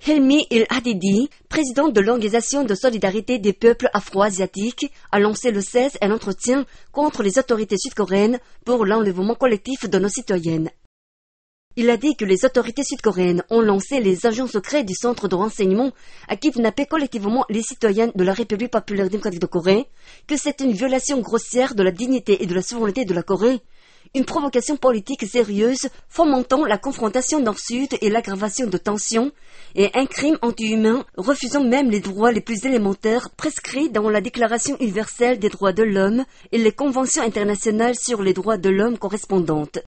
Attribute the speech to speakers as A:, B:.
A: Helmi El-Hadidi, président de l'Organisation de solidarité des peuples afro-asiatiques, a lancé le 16 un entretien contre les autorités sud-coréennes pour l'enlèvement collectif de nos citoyennes. Il a dit que les autorités sud-coréennes ont lancé les agents secrets du centre de renseignement à kidnapper collectivement les citoyennes de la République populaire démocratique de Corée, que c'est une violation grossière de la dignité et de la souveraineté de la Corée, une provocation politique sérieuse fomentant la confrontation nord-sud et l'aggravation de tensions, et un crime anti-humain refusant même les droits les plus élémentaires prescrits dans la Déclaration universelle des droits de l'homme et les conventions internationales sur les droits de l'homme correspondantes.